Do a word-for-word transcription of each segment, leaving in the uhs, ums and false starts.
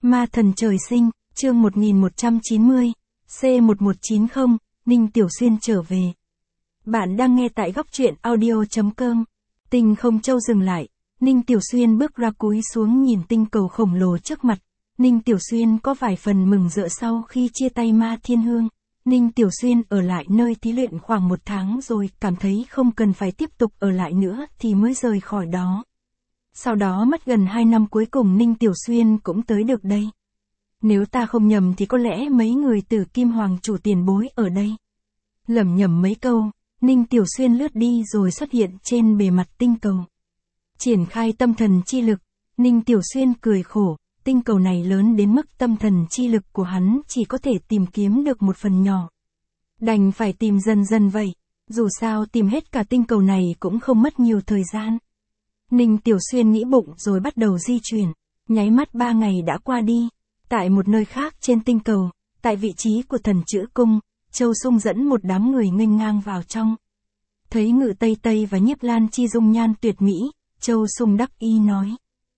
Ma thần trời sinh, chương một nghìn một trăm chín mươi, C một một chín không, Ninh Tiểu Xuyên trở về. Bạn đang nghe tại góc truyện audio chấm com. Tinh không châu dừng lại, Ninh Tiểu Xuyên bước ra cúi xuống nhìn tinh cầu khổng lồ trước mặt. Ninh Tiểu Xuyên có vài phần mừng rỡ sau khi chia tay Ma Thiên Hương. Ninh Tiểu Xuyên ở lại nơi thí luyện khoảng một tháng rồi cảm thấy không cần phải tiếp tục ở lại nữa thì mới rời khỏi đó. Sau đó mất gần hai năm cuối cùng Ninh Tiểu Xuyên cũng tới được đây. Nếu ta không nhầm thì có lẽ mấy người từ Kim Hoàng chủ tiền bối ở đây. Lẩm nhẩm mấy câu, Ninh Tiểu Xuyên lướt đi rồi xuất hiện trên bề mặt tinh cầu. Triển khai tâm thần chi lực, Ninh Tiểu Xuyên cười khổ, tinh cầu này lớn đến mức tâm thần chi lực của hắn chỉ có thể tìm kiếm được một phần nhỏ. Đành phải tìm dần dần vậy, dù sao tìm hết cả tinh cầu này cũng không mất nhiều thời gian. Ninh Tiểu Xuyên nghĩ bụng rồi bắt đầu di chuyển, nháy mắt ba ngày đã qua đi. Tại một nơi khác trên tinh cầu, tại vị trí của thần chữ cung, Châu Sung dẫn một đám người nghênh ngang vào trong. Thấy Ngự Tây Tây và Nhiếp Lan Chi dung nhan tuyệt mỹ, Châu Sung đắc ý nói.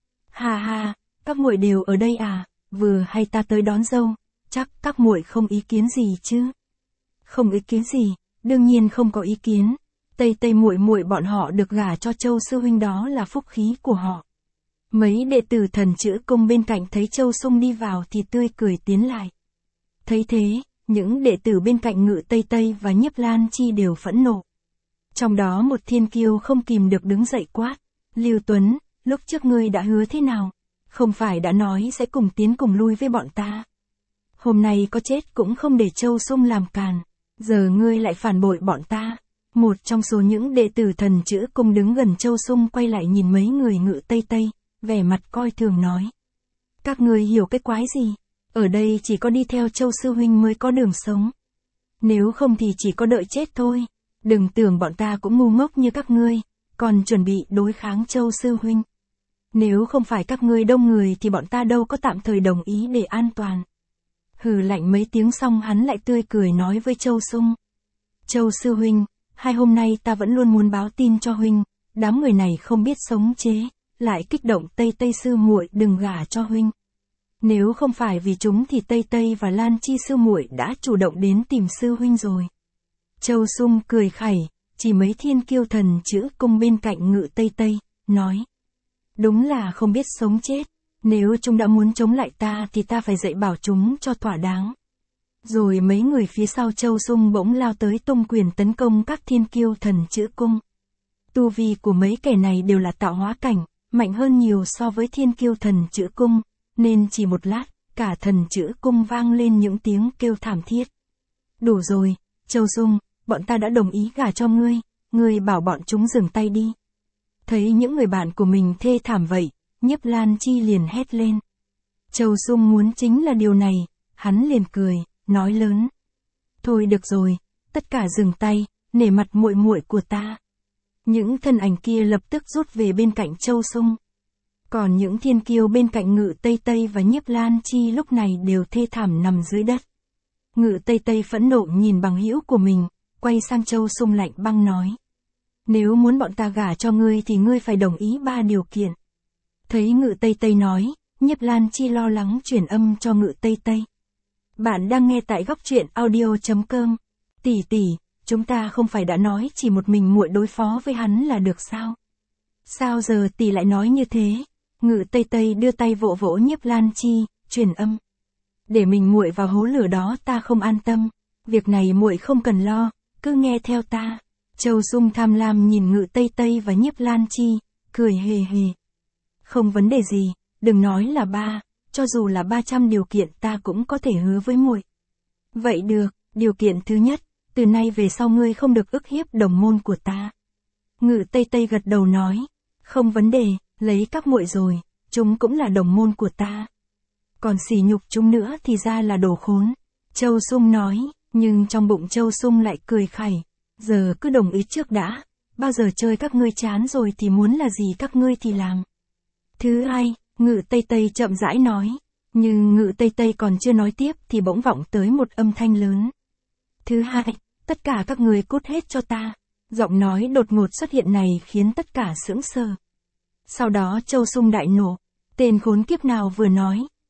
Hà hà, các muội đều ở đây à, vừa hay ta tới đón dâu, chắc các muội không ý kiến gì chứ? Không ý kiến gì, đương nhiên không có ý kiến. Tây Tây muội muội bọn họ được gả cho Châu sư huynh đó là phúc khí của họ. Mấy đệ tử thần chữ cung bên cạnh thấy Châu Sung đi vào thì tươi cười tiến lại. Thấy thế, những đệ tử bên cạnh Ngự Tây Tây và Nhiếp Lan Chi đều phẫn nộ. Trong đó một thiên kiêu không kìm được đứng dậy quát. Lưu Tuấn, lúc trước ngươi đã hứa thế nào? Không phải đã nói sẽ cùng tiến cùng lui với bọn ta. Hôm nay có chết cũng không để Châu Sung làm càn. Giờ ngươi lại phản bội bọn ta. Một trong số những đệ tử thần chữ cung đứng gần Châu Sung quay lại nhìn mấy người Ngự Tây Tây, vẻ mặt coi thường nói. Các ngươi hiểu cái quái gì? Ở đây chỉ có đi theo Châu sư huynh mới có đường sống. Nếu không thì chỉ có đợi chết thôi. Đừng tưởng bọn ta cũng ngu ngốc như các ngươi, còn chuẩn bị đối kháng Châu sư huynh. Nếu không phải các ngươi đông người thì bọn ta đâu có tạm thời đồng ý để an toàn. Hừ lạnh mấy tiếng xong hắn lại tươi cười nói với Châu Sung. Châu sư huynh, hai hôm nay ta vẫn luôn muốn báo tin cho huynh, đám người này không biết sống chế, lại kích động Tây Tây sư muội đừng gả cho huynh. Nếu không phải vì chúng thì Tây Tây và Lan Chi sư muội đã chủ động đến tìm sư huynh rồi. Châu Sung cười khẩy, chỉ mấy thiên kiêu thần chữ cung bên cạnh Ngự Tây Tây, nói. Đúng là không biết sống chết, nếu chúng đã muốn chống lại ta thì ta phải dạy bảo chúng cho thỏa đáng. Rồi mấy người phía sau Châu Sung bỗng lao tới tung quyền tấn công các thiên kiêu thần chữ cung. Tu vi của mấy kẻ này đều là tạo hóa cảnh, mạnh hơn nhiều so với thiên kiêu thần chữ cung, nên chỉ một lát, cả thần chữ cung vang lên những tiếng kêu thảm thiết. Đủ rồi, Châu Sung, bọn ta đã đồng ý gả cho ngươi, ngươi bảo bọn chúng dừng tay đi. Thấy những người bạn của mình thê thảm vậy, Nhiếp Lan Chi liền hét lên. Châu Sung muốn chính là điều này, hắn liền cười, nói lớn. Thôi được rồi, tất cả dừng tay, nể mặt muội muội của ta. Những thân ảnh kia lập tức rút về bên cạnh Châu Sung. Còn những thiên kiêu bên cạnh Ngự Tây Tây và Nhiếp Lan Chi lúc này đều thê thảm nằm dưới đất. Ngự Tây Tây phẫn nộ nhìn bằng hữu của mình, quay sang Châu Sung lạnh băng nói. Nếu muốn bọn ta gả cho ngươi thì ngươi phải đồng ý ba điều kiện. Thấy Ngự Tây Tây nói, Nhiếp Lan Chi lo lắng chuyển âm cho Ngự Tây Tây. Bạn đang nghe tại góc truyện audio chấm com. Tỷ tỷ, chúng ta không phải đã nói chỉ một mình muội đối phó với hắn là được sao? Sao giờ tỷ lại nói như thế? Ngự Tây Tây đưa tay vỗ vỗ Nhiếp Lan Chi, truyền âm. Để mình muội vào hố lửa đó ta không an tâm. Việc này muội không cần lo, cứ nghe theo ta. Châu Sung tham lam nhìn Ngự Tây Tây và Nhiếp Lan Chi, cười hề hề. Không vấn đề gì, đừng nói là ba, cho dù là ba trăm điều kiện ta cũng có thể hứa với muội. Vậy được, điều kiện thứ nhất, từ nay về sau ngươi không được ức hiếp đồng môn của ta. Ngự Tây Tây gật đầu nói, không vấn đề, lấy các muội rồi, chúng cũng là đồng môn của ta. Còn sỉ nhục chúng nữa thì ra là đồ khốn. Châu Sung nói, nhưng trong bụng Châu Sung lại cười khẩy. Giờ cứ đồng ý trước đã, bao giờ chơi các ngươi chán rồi thì muốn là gì các ngươi thì làm. Thứ hai, Ngự Tây Tây chậm rãi nói, nhưng Ngự Tây Tây còn chưa nói tiếp thì bỗng vọng tới một âm thanh lớn. Thứ hai, tất cả các ngươi cút hết cho ta. Giọng nói đột ngột xuất hiện này khiến tất cả sững sờ. Sau đó Châu Sung đại nộ, tên khốn kiếp nào vừa nói,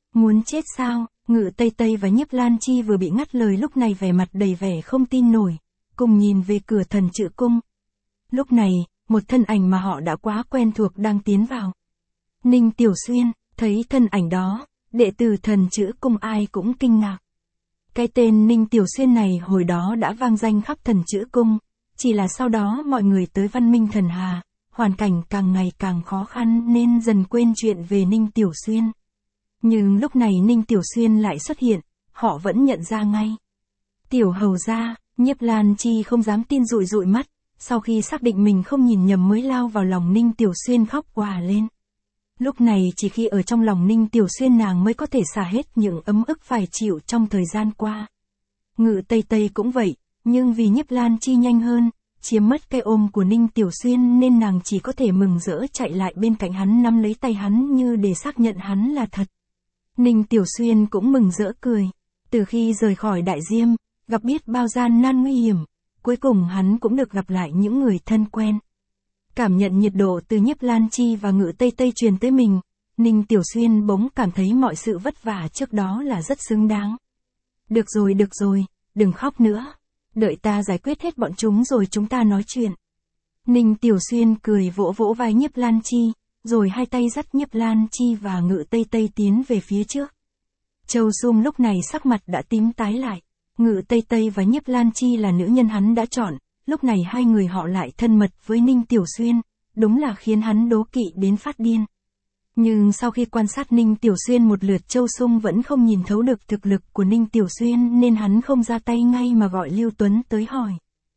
Muốn chết sao? Ngự Tây Tây và Nhiếp Lan Chi vừa bị ngắt lời lúc này vẻ mặt đầy vẻ không tin nổi, cùng nhìn về cửa thần chữ cung. Lúc này, một thân ảnh mà họ đã quá quen thuộc đang tiến vào. Ninh Tiểu Xuyên, thấy thân ảnh đó, đệ tử thần chữ cung ai cũng kinh ngạc. Cái tên Ninh Tiểu Xuyên này hồi đó đã vang danh khắp thần chữ cung, chỉ là sau đó mọi người tới Văn Minh Thần Hà, hoàn cảnh càng ngày càng khó khăn nên dần quên chuyện về Ninh Tiểu Xuyên. Nhưng lúc này Ninh Tiểu Xuyên lại xuất hiện, họ vẫn nhận ra ngay. Tiểu hầu gia, Nhiếp Lan Chi không dám tin dụi dụi mắt, sau khi xác định mình không nhìn nhầm mới lao vào lòng Ninh Tiểu Xuyên khóc òa lên. Lúc này chỉ khi ở trong lòng Ninh Tiểu Xuyên nàng mới có thể xả hết những ấm ức phải chịu trong thời gian qua. Ngự Tây Tây cũng vậy, nhưng vì Nhiếp Lan Chi nhanh hơn, chiếm mất cái ôm của Ninh Tiểu Xuyên nên nàng chỉ có thể mừng rỡ chạy lại bên cạnh hắn nắm lấy tay hắn như để xác nhận hắn là thật. Ninh Tiểu Xuyên cũng mừng rỡ cười. Từ khi rời khỏi Đại Diêm, gặp biết bao gian nan nguy hiểm, cuối cùng hắn cũng được gặp lại những người thân quen. Cảm nhận nhiệt độ từ Nhiếp Lan Chi và Ngự Tây Tây truyền tới mình, Ninh Tiểu Xuyên bỗng cảm thấy mọi sự vất vả trước đó là rất xứng đáng. Được rồi được rồi, đừng khóc nữa. Đợi ta giải quyết hết bọn chúng rồi chúng ta nói chuyện. Ninh Tiểu Xuyên cười vỗ vỗ vai Nhiếp Lan Chi, rồi hai tay dắt Nhiếp Lan Chi và Ngự Tây Tây tiến về phía trước. Châu Sung lúc này sắc mặt đã tím tái lại. Ngự Tây Tây và Nhiếp Lan Chi là nữ nhân hắn đã chọn, lúc này hai người họ lại thân mật với Ninh Tiểu Xuyên, đúng là khiến hắn đố kỵ đến phát điên. Nhưng sau khi quan sát Ninh Tiểu Xuyên một lượt, Châu Sung vẫn không nhìn thấu được thực lực của Ninh Tiểu Xuyên nên hắn không ra tay ngay mà gọi Lưu Tuấn tới hỏi.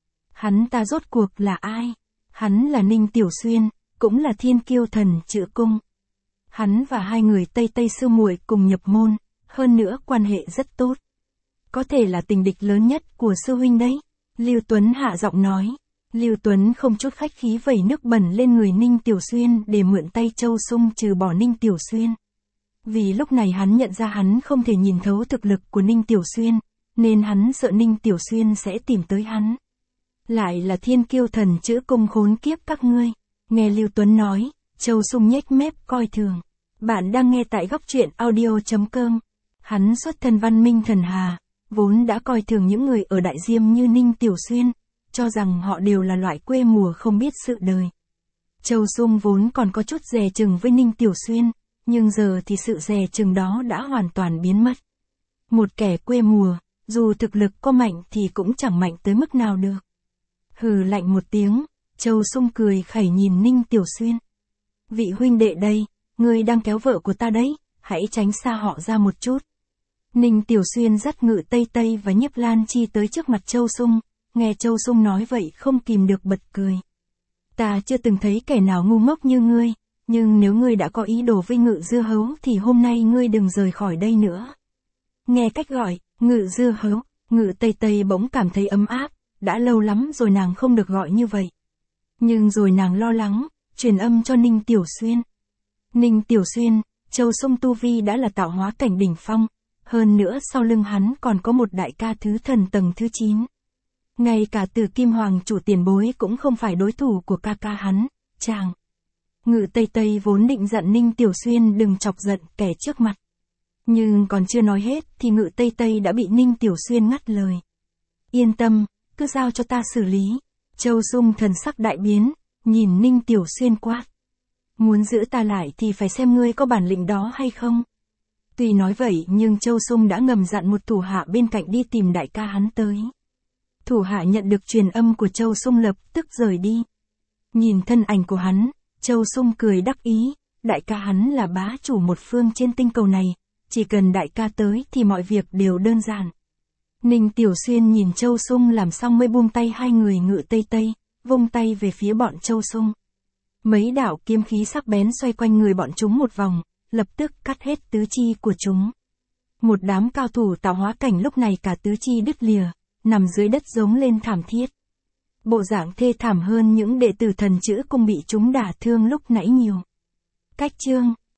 Hắn ta rốt cuộc là ai? Hắn là Ninh Tiểu Xuyên, cũng là thiên kiêu thần chữ cung. Hắn và hai người Tây Tây sư muội cùng nhập môn, hơn nữa quan hệ rất tốt. Có thể là tình địch lớn nhất của sư huynh đấy. Lưu Tuấn hạ giọng nói. Lưu Tuấn không chút khách khí vẩy nước bẩn lên người Ninh Tiểu Xuyên để mượn tay Châu Sung trừ bỏ Ninh Tiểu Xuyên. Vì lúc này hắn nhận ra hắn không thể nhìn thấu thực lực của Ninh Tiểu Xuyên, nên hắn sợ Ninh Tiểu Xuyên sẽ tìm tới hắn. Lại là thiên kiêu thần chữ cung khốn kiếp các ngươi. Nghe Lưu Tuấn nói, Châu Sung nhếch mép coi thường. Bạn đang nghe tại góc truyện audio chấm com. Hắn xuất thân Văn Minh Thần Hà, vốn đã coi thường những người ở Đại Diêm như Ninh Tiểu Xuyên, cho rằng họ đều là loại quê mùa không biết sự đời. Châu Sung vốn còn có chút dè chừng với Ninh Tiểu Xuyên, nhưng giờ thì sự dè chừng đó đã hoàn toàn biến mất. Một kẻ quê mùa, dù thực lực có mạnh thì cũng chẳng mạnh tới mức nào được. Hừ lạnh một tiếng, Châu Sung cười khẩy nhìn Ninh Tiểu Xuyên. Vị huynh đệ đây, ngươi đang kéo vợ của ta đấy, hãy tránh xa họ ra một chút. Ninh Tiểu Xuyên dắt Ngự Tây Tây và Nhiếp Lan Chi tới trước mặt Châu Sung, nghe Châu Sung nói vậy không kìm được bật cười. Ta chưa từng thấy kẻ nào ngu ngốc như ngươi, nhưng nếu ngươi đã có ý đồ với Ngự Dưa Hấu thì hôm nay ngươi đừng rời khỏi đây nữa. Nghe cách gọi, Ngự Dưa Hấu, Ngự Tây Tây bỗng cảm thấy ấm áp, đã lâu lắm rồi nàng không được gọi như vậy. Nhưng rồi nàng lo lắng, truyền âm cho Ninh Tiểu Xuyên. Ninh Tiểu Xuyên, Châu Sung tu vi đã là tạo hóa cảnh đỉnh phong, hơn nữa sau lưng hắn còn có một đại ca thứ thần tầng thứ chín. Ngay cả Từ Kim Hoàng chủ tiền bối cũng không phải đối thủ của ca ca hắn, chàng. Ngự Tây Tây vốn định dặn Ninh Tiểu Xuyên đừng chọc giận kẻ trước mặt. Nhưng còn chưa nói hết thì Ngự Tây Tây đã bị Ninh Tiểu Xuyên ngắt lời. Yên tâm, cứ giao cho ta xử lý. Châu Sung thần sắc đại biến, nhìn Ninh Tiểu Xuyên quát. Muốn giữ ta lại thì phải xem ngươi có bản lĩnh đó hay không. Tuy nói vậy nhưng Châu Sung đã ngầm dặn một thủ hạ bên cạnh đi tìm đại ca hắn tới. Thủ hạ nhận được truyền âm của Châu Sung lập tức rời đi. Nhìn thân ảnh của hắn, Châu Sung cười đắc ý, đại ca hắn là bá chủ một phương trên tinh cầu này, chỉ cần đại ca tới thì mọi việc đều đơn giản. Ninh Tiểu Xuyên nhìn Châu Sung làm xong mới buông tay hai người Ngự Tây Tây, vung tay về phía bọn Châu Sung. Mấy đạo kiếm khí sắc bén xoay quanh người bọn chúng một vòng, lập tức cắt hết tứ chi của chúng. Một đám cao thủ tạo hóa cảnh lúc này cả tứ chi đứt lìa, nằm dưới đất giống lên thảm thiết. Bộ dạng thê thảm hơn những đệ tử thần chữ cung bị chúng đả thương lúc nãy nhiều. Cách chương